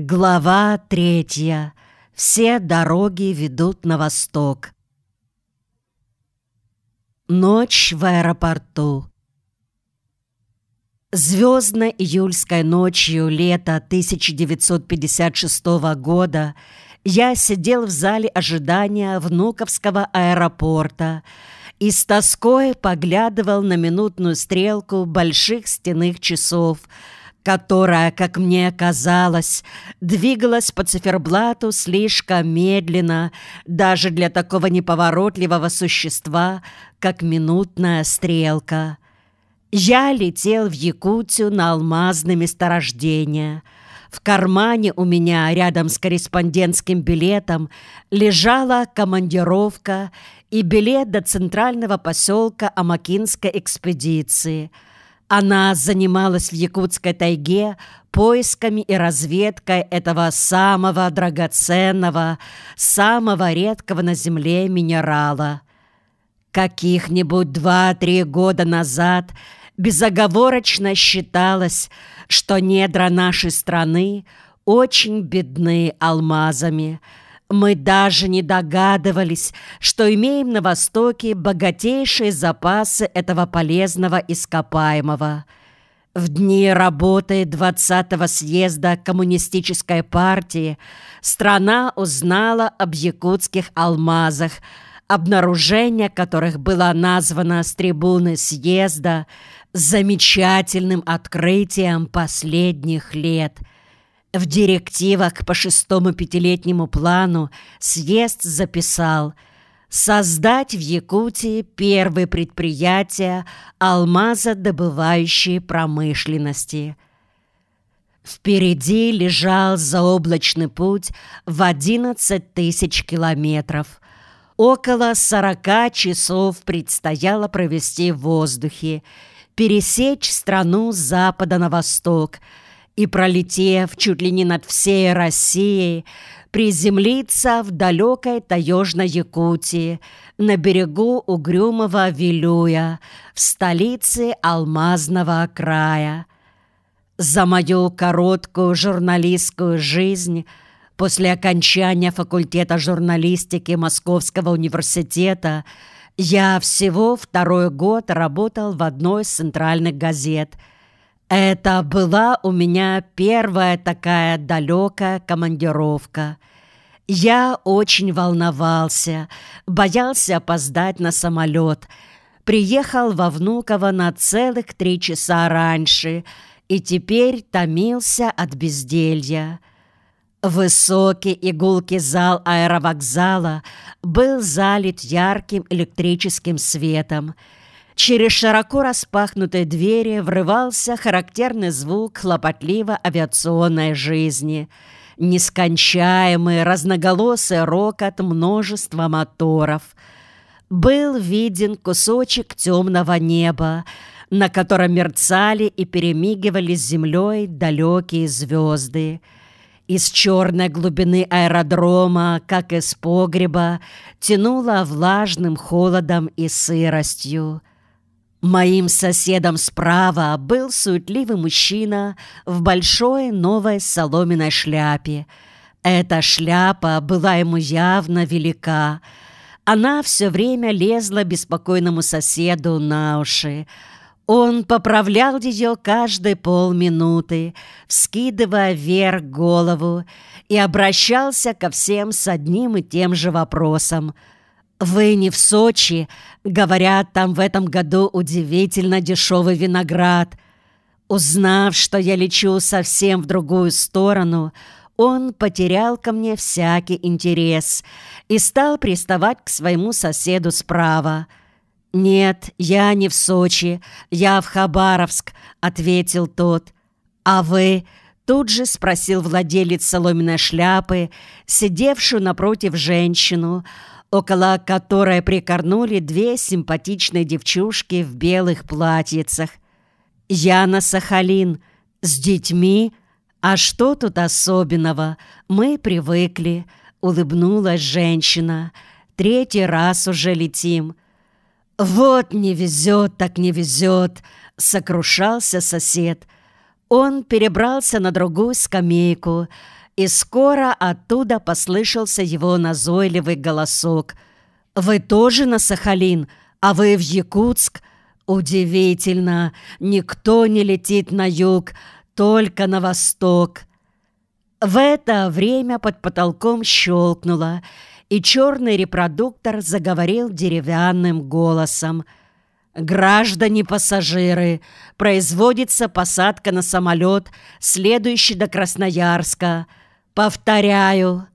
Глава 3. Все дороги ведут на восток. Ночь в аэропорту. Звездно-июльской ночью лета 1956 года я сидел в зале ожидания Внуковского аэропорта и с тоской поглядывал на минутную стрелку больших стенных часов, которая, как мне казалось, двигалась по циферблату слишком медленно даже для такого неповоротливого существа, как минутная стрелка. Я летел в Якутию на алмазные месторождения. В кармане у меня рядом с корреспондентским билетом лежала командировка и билет до центрального поселка Амакинской экспедиции. Она занималась в якутской тайге поисками и разведкой этого самого драгоценного, самого редкого на Земле минерала. Каких-нибудь 2-3 года назад безоговорочно считалось, что недра нашей страны очень бедны алмазами. Мы даже не догадывались, что имеем на Востоке богатейшие запасы этого полезного ископаемого. В дни работы 20-го съезда Коммунистической партии страна узнала об якутских алмазах, обнаружение которых было названо с трибуны съезда замечательным открытием последних лет. В директивах по 6-му пятилетнему плану съезд записал создать в Якутии первые предприятия алмазодобывающей промышленности. Впереди лежал заоблачный путь в 11 тысяч километров. Около 40 часов предстояло провести в воздухе, пересечь страну с запада на восток и, пролетев чуть ли не над всей Россией, приземлиться в далекой таежной Якутии, на берегу угрюмого Вилюя, в столице алмазного края. За мою короткую журналистскую жизнь после окончания факультета журналистики Московского университета я всего 2-й год работал в одной из центральных газет. Это была у меня первая такая далекая командировка. Я очень волновался, боялся опоздать на самолет. Приехал во Внуково на целых 3 часа раньше и теперь томился от безделья. Высокий и гулкий зал аэровокзала был залит ярким электрическим светом. Через широко распахнутые двери врывался характерный звук хлопотливой авиационной жизни, нескончаемый разноголосый рокот множества моторов. Был виден кусочек темного неба, на котором мерцали и перемигивали с землей далекие звезды. Из черной глубины аэродрома, как из погреба, тянуло влажным холодом и сыростью. Моим соседом справа был суетливый мужчина в большой новой соломенной шляпе. Эта шляпа была ему явно велика. Она все время лезла беспокойному соседу на уши. Он поправлял ее каждые полминуты, вскидывая вверх голову, и обращался ко всем с одним и тем же вопросом. «Вы не в Сочи? Говорят, там в этом году удивительно дешевый виноград». Узнав, что я лечу совсем в другую сторону, он потерял ко мне всякий интерес и стал приставать к своему соседу справа. «Нет, я не в Сочи, я в Хабаровск», — ответил тот. «А вы?» — тут же спросил владелец соломенной шляпы, сидевшую напротив женщину, около которой прикорнули 2 симпатичные девчушки в белых платьицах. «Я на Сахалин. С детьми? А что тут особенного? Мы привыкли», — улыбнулась женщина. «3-й раз уже летим». «Вот не везет так не везет», — сокрушался сосед. Он перебрался на другую скамейку И скоро оттуда послышался его назойливый голосок. «Вы тоже на Сахалин? А вы в Якутск? Удивительно, никто не летит на юг, только на восток». В это время под потолком щелкнуло, и черный репродуктор заговорил деревянным голосом. «Граждане пассажиры, производится посадка на самолет, следующий до Красноярска. Повторяю».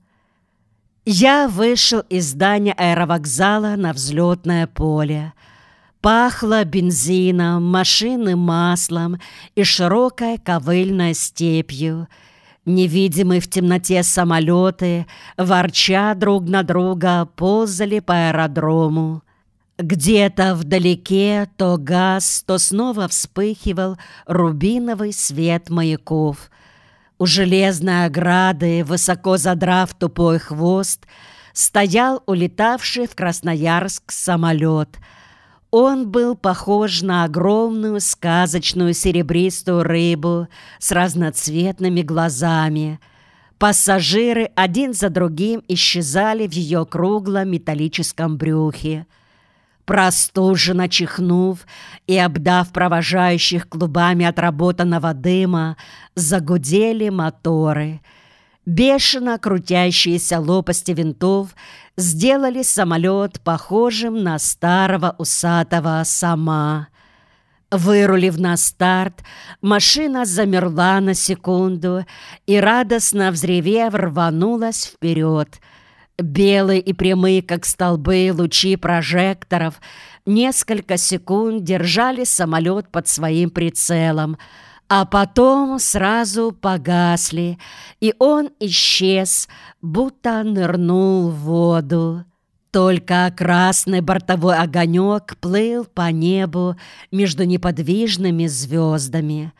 Я вышел из здания аэровокзала на взлетное поле. Пахло бензином, машинным маслом и широкой ковыльной степью. Невидимые в темноте самолеты, ворча друг на друга, ползали по аэродрому. Где-то вдалеке то гас, то снова вспыхивал рубиновый свет маяков. У железной ограды, высоко задрав тупой хвост, стоял улетавший в Красноярск самолет. Он был похож на огромную сказочную серебристую рыбу с разноцветными глазами. Пассажиры один за другим исчезали в ее круглом металлическом брюхе. Простуженно чихнув и обдав провожающих клубами отработанного дыма, загудели моторы. Бешено крутящиеся лопасти винтов сделали самолет похожим на старого усатого осама. Вырулив на старт, машина замерла на секунду и, радостно взревев, рванулась вперед. Белые и прямые, как столбы, лучи прожекторов несколько секунд держали самолет под своим прицелом, а потом сразу погасли, и он исчез, будто нырнул в воду. Только красный бортовой огонек плыл по небу между неподвижными звездами.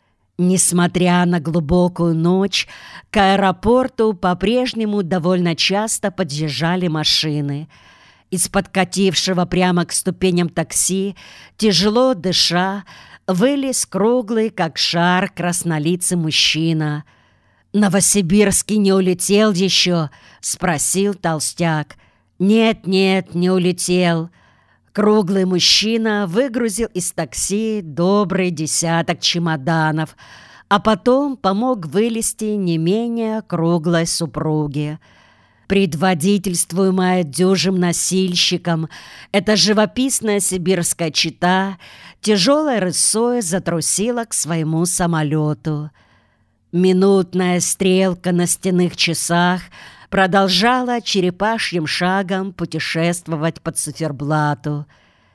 Несмотря на глубокую ночь, к аэропорту по-прежнему довольно часто подъезжали машины. Из подкатившего прямо к ступеням такси, тяжело дыша, вылез круглый, как шар, краснолицый мужчина. «Новосибирский не улетел еще?» — спросил толстяк. «Нет, не улетел». Круглый мужчина выгрузил из такси добрый десяток чемоданов, а потом помог вылезти не менее круглой супруге. Предводительствуемая дюжим носильщиком, эта живописная сибирская чета тяжелой рысой затрусила к своему самолету. Минутная стрелка на стенных часах продолжала черепашьим шагом путешествовать по циферблату.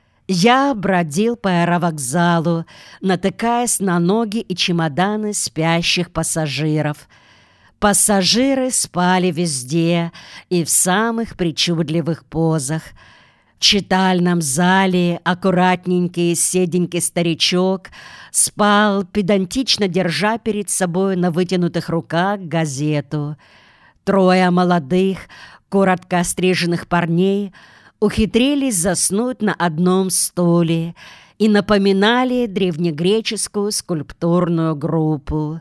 Я бродил по аэровокзалу, натыкаясь на ноги и чемоданы спящих пассажиров. Пассажиры спали везде и в самых причудливых позах. В читальном зале аккуратненький седенький старичок спал, педантично держа перед собой на вытянутых руках газету. Трое молодых, коротко остриженных парней ухитрились заснуть на одном стуле и напоминали древнегреческую скульптурную группу.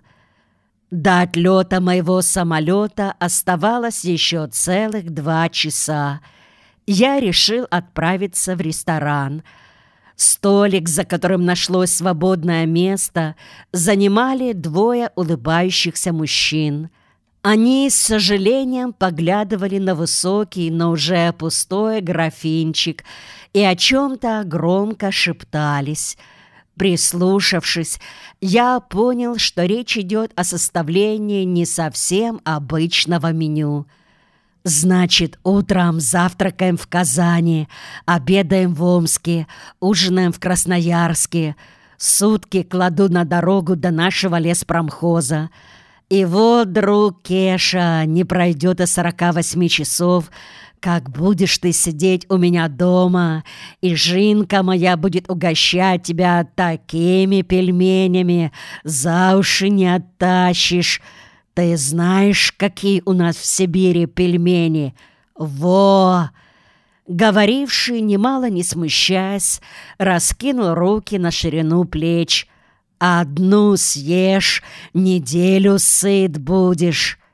До отлета моего самолета оставалось еще целых 2 часа. Я решил отправиться в ресторан. Столик, за которым нашлось свободное место, занимали 2 улыбающихся мужчин. Они с сожалением поглядывали на высокий, но уже пустой графинчик и о чем-то громко шептались. Прислушавшись, я понял, что речь идет о составлении не совсем обычного меню. Значит, утром завтракаем в Казани, обедаем в Омске, ужинаем в Красноярске, сутки кладу на дорогу до нашего леспромхоза. И вот, друг Кеша, не пройдет и 48 часов, как будешь ты сидеть у меня дома, и Жинка моя будет угощать тебя такими пельменями, за уши не оттащишь. Ты знаешь, какие у нас в Сибири пельмени? Во!» Говоривший, немало не смущаясь, раскинул руки на ширину плеч. «Одну съешь, неделю сыт будешь».